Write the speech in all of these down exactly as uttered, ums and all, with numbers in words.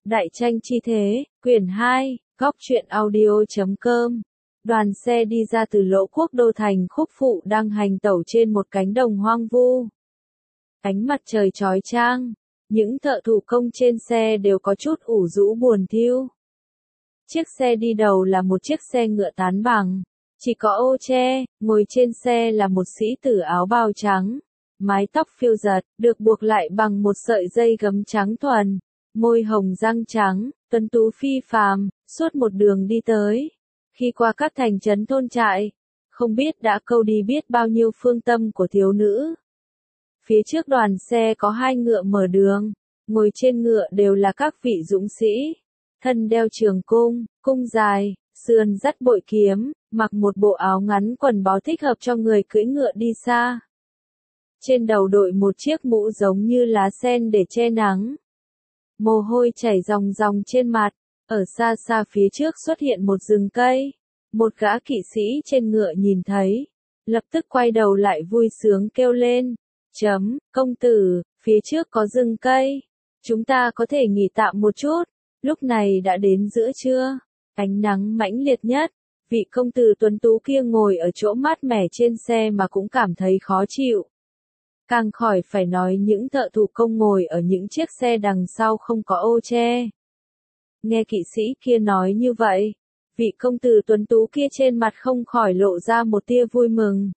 Đại tranh chi thế, quyển hai, góc truyện audio.com. Đoàn xe đi ra từ Lỗ Quốc đô thành Khúc Phụ đang hành tẩu trên một cánh đồng hoang vu. Ánh mặt trời chói chang, những thợ thủ công trên xe đều có chút ủ rũ buồn thiu. Chiếc xe đi đầu là một chiếc xe ngựa tán bằng, chỉ có ô tre, ngồi trên xe là một sĩ tử áo bào trắng, mái tóc phiêu giật, được buộc lại bằng một sợi dây gấm trắng thuần, môi hồng răng trắng, tuấn tú phi phàm, suốt một đường đi tới. Khi qua các thành trấn thôn trại, không biết đã câu đi biết bao nhiêu phương tâm của thiếu nữ. Phía trước đoàn xe có hai ngựa mở đường, ngồi trên ngựa đều là các vị dũng sĩ, thân đeo trường cung, cung dài, sườn dắt bội kiếm, mặc một bộ áo ngắn quần bó thích hợp cho người cưỡi ngựa đi xa. Trên đầu đội một chiếc mũ giống như lá sen để che nắng. Mồ hôi chảy ròng ròng trên mặt, ở xa xa phía trước xuất hiện một rừng cây. Một gã kỵ sĩ trên ngựa nhìn thấy, lập tức quay đầu lại vui sướng kêu lên, chấm, công tử, phía trước có rừng cây, chúng ta có thể nghỉ tạm một chút, lúc này đã đến giữa trưa, ánh nắng mãnh liệt nhất, vị công tử tuấn tú kia ngồi ở chỗ mát mẻ trên xe mà cũng cảm thấy khó chịu. Càng khỏi phải nói những thợ thủ công ngồi ở những chiếc xe đằng sau không có ô che. Nghe kỵ sĩ kia nói như vậy, vị công tử tuấn tú kia trên mặt không khỏi lộ ra một tia vui mừng.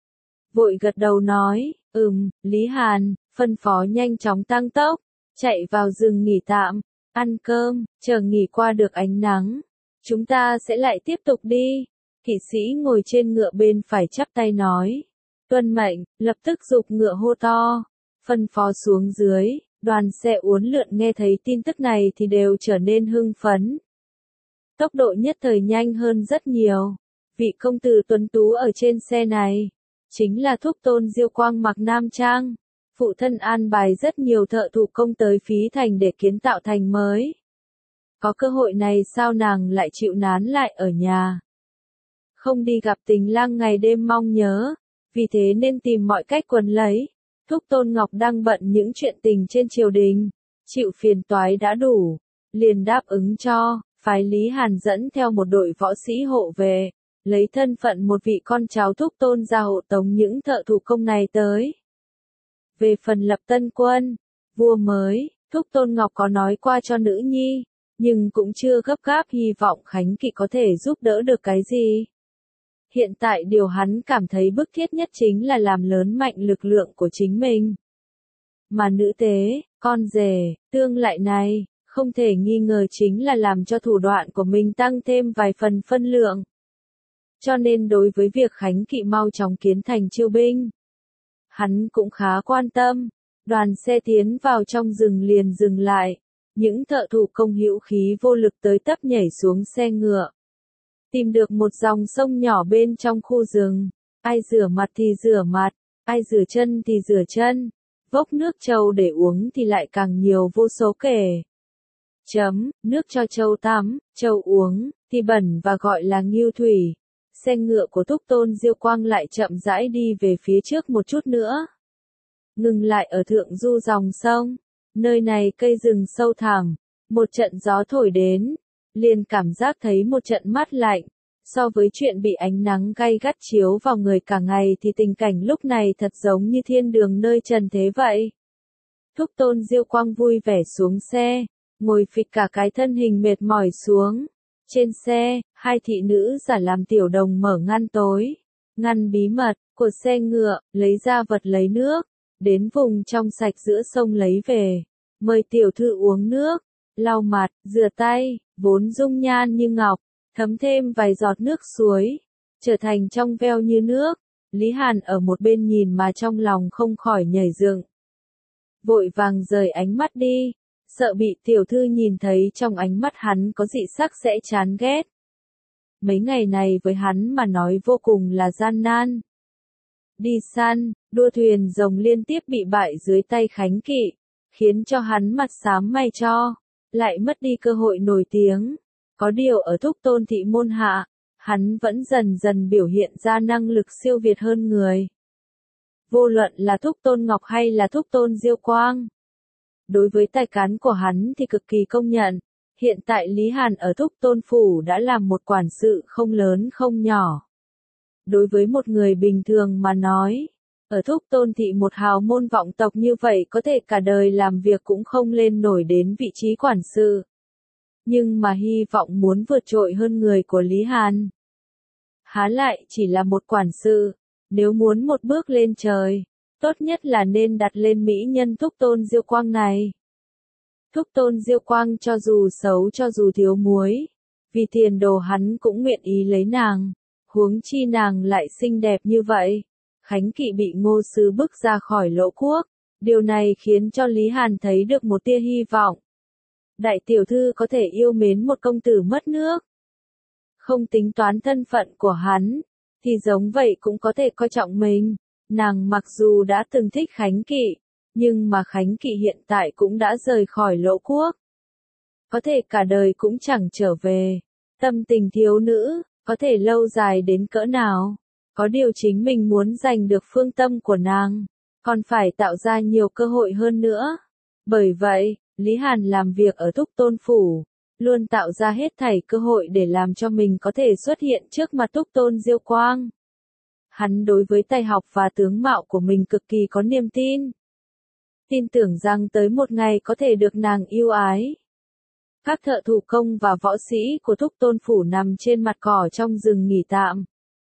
Vội gật đầu nói, ừm, Lý Hàn, phân phó nhanh chóng tăng tốc, chạy vào rừng nghỉ tạm, ăn cơm, chờ nghỉ qua được ánh nắng. Chúng ta sẽ lại tiếp tục đi. Kỵ sĩ ngồi trên ngựa bên phải chắp tay nói. Tuân mệnh, lập tức giục ngựa hô to, phân phó xuống dưới, đoàn xe uốn lượn nghe thấy tin tức này thì đều trở nên hưng phấn. Tốc độ nhất thời nhanh hơn rất nhiều. Vị công tử tuấn tú ở trên xe này, chính là thúc tôn Diêu Quang mặc nam trang. Phụ thân an bài rất nhiều thợ thủ công tới phí thành để kiến tạo thành mới. Có cơ hội này sao nàng lại chịu nán lại ở nhà. Không đi gặp tình lang ngày đêm mong nhớ. Vì thế nên tìm mọi cách quấn lấy. Thúc Tôn Ngọc đang bận những chuyện tình trên triều đình, chịu phiền toái đã đủ, liền đáp ứng cho, phái Lý Hàn dẫn theo một đội võ sĩ hộ về, lấy thân phận một vị con cháu Thúc Tôn ra hộ tống những thợ thủ công này tới. Về phần lập tân quân, vua mới, Thúc Tôn Ngọc có nói qua cho nữ nhi, nhưng cũng chưa gấp gáp hy vọng Khánh Kỵ có thể giúp đỡ được cái gì. Hiện tại điều hắn cảm thấy bức thiết nhất chính là làm lớn mạnh lực lượng của chính mình. Mà nữ tế, con rể, tương lại này, không thể nghi ngờ chính là làm cho thủ đoạn của mình tăng thêm vài phần phân lượng. Cho nên đối với việc Khánh Kỵ mau chóng kiến thành chiêu binh, hắn cũng khá quan tâm. Đoàn xe tiến vào trong rừng liền dừng lại, những thợ thủ công hữu khí vô lực tới tấp nhảy xuống xe ngựa. Tìm được một dòng sông nhỏ bên trong khu rừng, ai rửa mặt thì rửa mặt, ai rửa chân thì rửa chân, vốc nước trâu để uống thì lại càng nhiều vô số kể. Chấm, nước cho trâu tắm, trâu uống, thì bẩn và gọi là ngưu thủy. Xe ngựa của Thúc Tôn Diêu Quang lại chậm rãi đi về phía trước một chút nữa. Ngừng lại ở thượng du dòng sông, nơi này cây rừng sâu thẳm, một trận gió thổi đến. Liền cảm giác thấy một trận mát lạnh, so với chuyện bị ánh nắng gay gắt chiếu vào người cả ngày thì tình cảnh lúc này thật giống như thiên đường nơi trần thế vậy. Thúc Tôn Diêu Quang vui vẻ xuống xe, ngồi phịch cả cái thân hình mệt mỏi xuống. Trên xe, hai thị nữ giả làm tiểu đồng mở ngăn tối, ngăn bí mật của xe ngựa, lấy ra vật lấy nước, đến vùng trong sạch giữa sông lấy về, mời tiểu thư uống nước, lau mặt, rửa tay. Vốn dung nhan như ngọc, thấm thêm vài giọt nước suối, trở thành trong veo như nước. Lý Hàn ở một bên nhìn mà trong lòng không khỏi nhảy dựng. Vội vàng rời ánh mắt đi, sợ bị tiểu thư nhìn thấy trong ánh mắt hắn có dị sắc sẽ chán ghét. Mấy ngày này với hắn mà nói vô cùng là gian nan. Đi săn, đua thuyền rồng liên tiếp bị bại dưới tay Khánh Kỵ, khiến cho hắn mặt xám mày cho. Lại mất đi cơ hội nổi tiếng. Có điều ở Thúc Tôn thị môn hạ, hắn vẫn dần dần biểu hiện ra năng lực siêu việt hơn người. Vô luận là Thúc Tôn Ngọc hay là Thúc Tôn Diêu Quang, Đối với tài cán của hắn thì cực kỳ công nhận. Hiện tại Lý Hàn ở Thúc Tôn Phủ đã làm một quản sự không lớn không nhỏ. Đối với một người bình thường mà nói, ở Thúc Tôn Thị một hào môn vọng tộc như vậy có thể cả đời làm việc cũng không lên nổi đến vị trí quản sự. Nhưng mà hy vọng muốn vượt trội hơn người của Lý Hàn. Há lại chỉ là một quản sự, nếu muốn một bước lên trời, tốt nhất là nên đặt lên mỹ nhân Thúc Tôn Diêu Quang này. Thúc Tôn Diêu Quang cho dù xấu cho dù thiếu muối, vì tiền đồ hắn cũng nguyện ý lấy nàng, huống chi nàng lại xinh đẹp như vậy. Khánh Kỵ bị Ngô Sứ bức ra khỏi Lỗ Quốc, điều này khiến cho Lý Hàn thấy được một tia hy vọng. Đại tiểu thư có thể yêu mến một công tử mất nước. Không tính toán thân phận của hắn, thì giống vậy cũng có thể coi trọng mình. Nàng mặc dù đã từng thích Khánh Kỵ, nhưng mà Khánh Kỵ hiện tại cũng đã rời khỏi Lỗ Quốc. Có thể cả đời cũng chẳng trở về. Tâm tình thiếu nữ, có thể lâu dài đến cỡ nào. Có điều chính mình muốn giành được phương tâm của nàng, còn phải tạo ra nhiều cơ hội hơn nữa. Bởi vậy, Lý Hàn làm việc ở Thúc Tôn Phủ, luôn tạo ra hết thảy cơ hội để làm cho mình có thể xuất hiện trước mặt Thúc Tôn Diêu Quang. Hắn đối với tài học và tướng mạo của mình cực kỳ có niềm tin. Tin tưởng rằng tới một ngày có thể được nàng yêu ái. Các thợ thủ công và võ sĩ của Thúc Tôn Phủ nằm trên mặt cỏ trong rừng nghỉ tạm.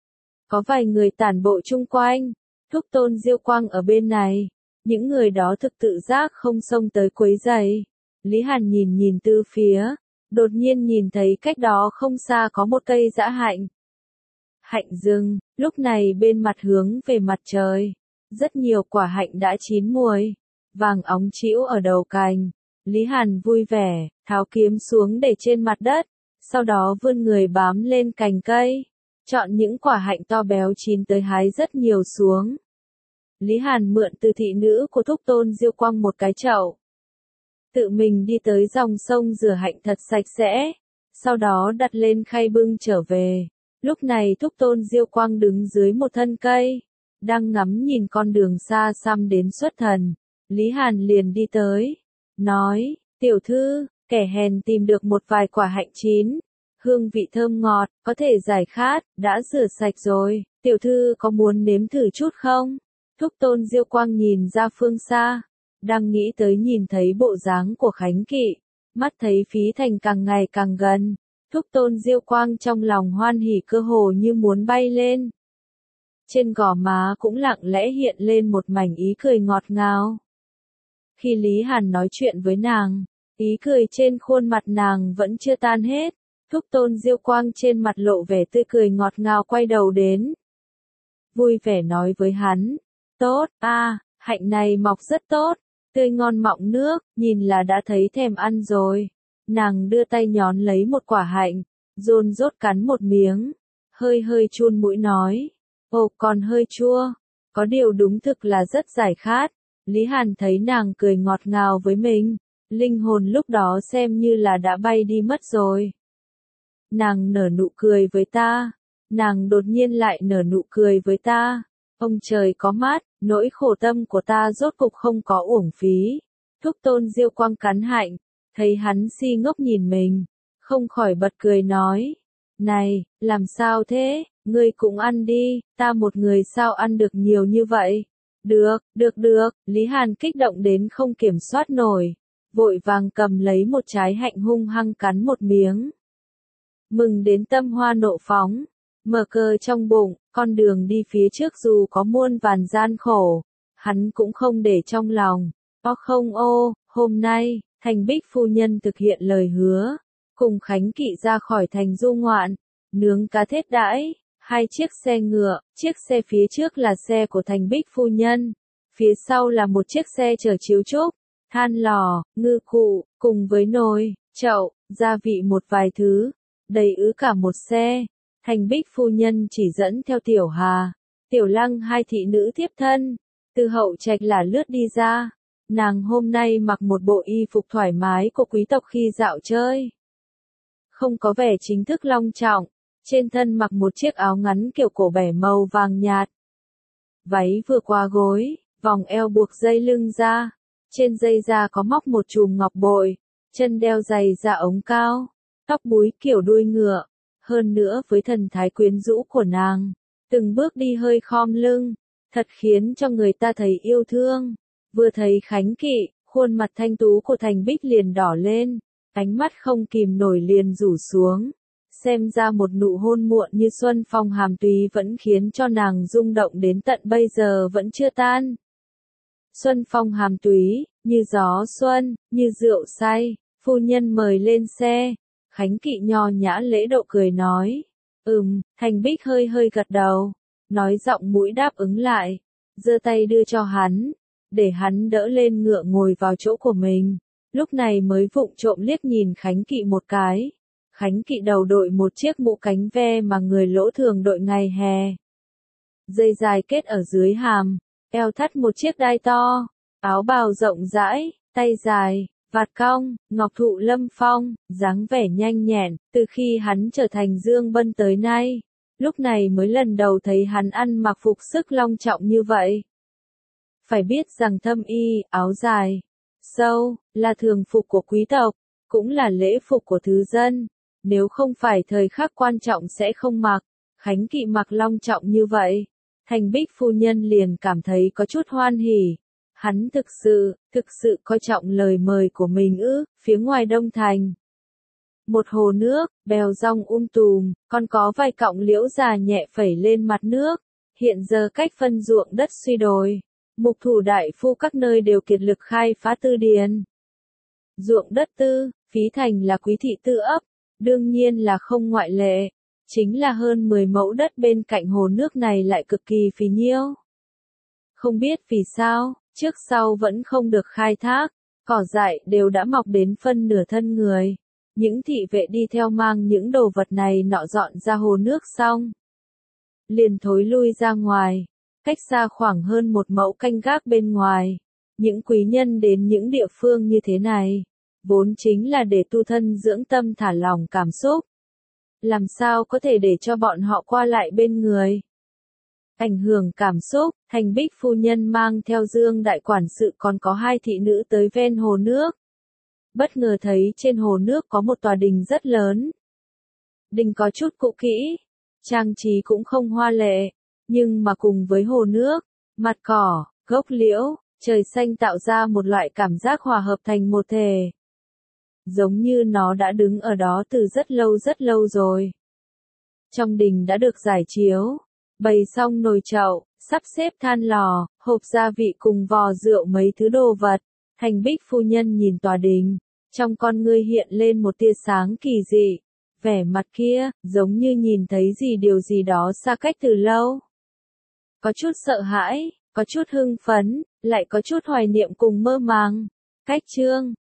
Có vài người tản bộ chung quanh, Thúc Tôn Diêu Quang ở bên này, những người đó thực tự giác không xông tới quấy rầy. Lý Hàn nhìn nhìn từ phía, đột nhiên nhìn thấy cách đó không xa có một cây dã hạnh. Hạnh rừng, lúc này bên mặt hướng về mặt trời, rất nhiều quả hạnh đã chín muồi, vàng óng chĩu ở đầu cành. Lý Hàn vui vẻ, tháo kiếm xuống để trên mặt đất, sau đó vươn người bám lên cành cây, chọn những quả hạnh to béo chín tới hái rất nhiều xuống. Lý Hàn mượn từ thị nữ của Thúc Tôn Diêu Quang một cái chậu. Tự mình đi tới dòng sông rửa hạnh thật sạch sẽ, sau đó đặt lên khay bưng trở về. Lúc này Thúc Tôn Diêu Quang đứng dưới một thân cây, đang ngắm nhìn con đường xa xăm đến xuất thần. Lý Hàn liền đi tới, nói, tiểu thư, kẻ hèn tìm được một vài quả hạnh chín, hương vị thơm ngọt, có thể giải khát, đã rửa sạch rồi, tiểu thư có muốn nếm thử chút không? Thúc Tôn Diêu Quang nhìn ra phương xa, đang nghĩ tới nhìn thấy bộ dáng của Khánh Kỵ, mắt thấy Phí Thành càng ngày càng gần. Thúc Tôn Diêu Quang trong lòng hoan hỉ cơ hồ như muốn bay lên. Trên gò má cũng lặng lẽ hiện lên một mảnh ý cười ngọt ngào. Khi Lý Hàn nói chuyện với nàng, ý cười trên khuôn mặt nàng vẫn chưa tan hết. Thúc Tôn Diêu Quang trên mặt lộ vẻ tươi cười ngọt ngào quay đầu đến. Vui vẻ nói với hắn, tốt, a, à, hạnh này mọc rất tốt, tươi ngon mọng nước, nhìn là đã thấy thèm ăn rồi. Nàng đưa tay nhón lấy một quả hạnh, dồn dốt cắn một miếng, hơi hơi chun mũi nói, ồ còn hơi chua, có điều đúng thực là rất giải khát. Lý Hàn thấy nàng cười ngọt ngào với mình, linh hồn lúc đó xem như là đã bay đi mất rồi. Nàng nở nụ cười với ta, nàng đột nhiên lại nở nụ cười với ta, ông trời có mắt, nỗi khổ tâm của ta rốt cục không có uổng phí. Thúc Tôn Diêu Quang cắn hạnh, thấy hắn si ngốc nhìn mình, không khỏi bật cười nói, này, làm sao thế, ngươi cũng ăn đi, ta một người sao ăn được nhiều như vậy? Được, được được, Lý Hàn kích động đến không kiểm soát nổi, vội vàng cầm lấy một trái hạnh hung hăng cắn một miếng. Mừng đến tâm hoa nộ phóng, mở cờ trong bụng, con đường đi phía trước dù có muôn vàn gian khổ, hắn cũng không để trong lòng. Ô không ô, hôm nay, Thành Bích phu nhân thực hiện lời hứa, cùng Khánh Kỵ ra khỏi thành du ngoạn, nướng cá thết đãi, hai chiếc xe ngựa, chiếc xe phía trước là xe của Thành Bích phu nhân, phía sau là một chiếc xe chở chiếu trúc, than lò, ngư cụ, cùng với nồi, chậu, gia vị một vài thứ, đầy ứ cả một xe. Thành Bích phu nhân chỉ dẫn theo Tiểu Hà, Tiểu Lăng hai thị nữ tiếp thân, từ hậu trạch là lướt đi ra. Nàng hôm nay mặc một bộ y phục thoải mái của quý tộc khi dạo chơi. Không có vẻ chính thức long trọng, trên thân mặc một chiếc áo ngắn kiểu cổ bẻ màu vàng nhạt. Váy vừa qua gối, vòng eo buộc dây lưng ra, Trên dây da có móc một chùm ngọc bội, chân đeo giày da ống cao, tóc búi kiểu đuôi ngựa, hơn nữa với thần thái quyến rũ của nàng, từng bước đi hơi khom lưng, thật khiến cho người ta thấy yêu thương. Vừa thấy Khánh Kỵ, khuôn mặt thanh tú của Thành Bích liền đỏ lên, ánh mắt không kìm nổi liền rủ xuống. Xem ra một nụ hôn muộn như xuân phong hàm túy vẫn khiến cho nàng rung động đến tận bây giờ vẫn chưa tan. Xuân phong hàm túy, như gió xuân, như rượu say, phu nhân mời lên xe. Khánh Kỵ nho nhã lễ độ cười nói. Ừm, Thành Bích hơi hơi gật đầu, nói giọng mũi đáp ứng lại, giơ tay đưa cho hắn, để hắn đỡ lên ngựa ngồi vào chỗ của mình. Lúc này mới vụng trộm liếc nhìn Khánh Kỵ một cái. Khánh Kỵ đầu đội một chiếc mũ cánh ve mà người lỗ thường đội ngày hè. Dây dài kết ở dưới hàm, eo thắt một chiếc đai to, áo bào rộng rãi, tay dài, vạt cong, ngọc thụ lâm phong, dáng vẻ nhanh nhẹn, từ khi hắn trở thành Dương Bân tới nay. Lúc này mới lần đầu thấy hắn ăn mặc phục sức long trọng như vậy. Phải biết rằng thâm y, áo dài, sâu, là thường phục của quý tộc, cũng là lễ phục của thứ dân. Nếu không phải thời khắc quan trọng sẽ không mặc. Khánh Kỵ mặc long trọng như vậy, Thành Bích phu nhân liền cảm thấy có chút hoan hỉ. Hắn thực sự, thực sự coi trọng lời mời của mình ư. Phía ngoài Đông Thành, một hồ nước, bèo rong um tùm, còn có vài cọng liễu già nhẹ phẩy lên mặt nước. Hiện giờ cách phân ruộng đất suy đồi, mục thủ đại phu các nơi đều kiệt lực khai phá tư điền. Ruộng đất tư, phí thành là quý thị tư ấp, đương nhiên là không ngoại lệ. Chính là hơn mười mẫu đất bên cạnh hồ nước này lại cực kỳ phì nhiêu. Không biết vì sao, trước sau vẫn không được khai thác, cỏ dại đều đã mọc đến phân nửa thân người. Những thị vệ đi theo mang những đồ vật này nọ dọn ra hồ nước xong, liền thối lui ra ngoài, cách xa khoảng hơn một mẫu canh gác bên ngoài. Những quý nhân đến những địa phương như thế này, vốn chính là để tu thân dưỡng tâm thả lỏng cảm xúc. Làm sao có thể để cho bọn họ qua lại bên người? Ảnh hưởng cảm xúc, Thành Bích phu nhân mang theo Dương đại quản sự còn có hai thị nữ tới ven hồ nước. Bất ngờ thấy trên hồ nước có một tòa đình rất lớn. Đình có chút cũ kỹ, trang trí cũng không hoa lệ, nhưng mà cùng với hồ nước, mặt cỏ, gốc liễu, trời xanh tạo ra một loại cảm giác hòa hợp thành một thể. Giống như nó đã đứng ở đó từ rất lâu rất lâu rồi. Trong đình đã được rải chiếu, bày xong nồi chậu, sắp xếp than lò, hộp gia vị cùng vò rượu mấy thứ đồ vật. Thành Bích phu nhân nhìn tòa đình, trong con ngươi hiện lên một tia sáng kỳ dị. Vẻ mặt kia, giống như nhìn thấy gì điều gì đó xa cách từ lâu. Có chút sợ hãi, có chút hưng phấn, lại có chút hoài niệm cùng mơ màng. Cách chương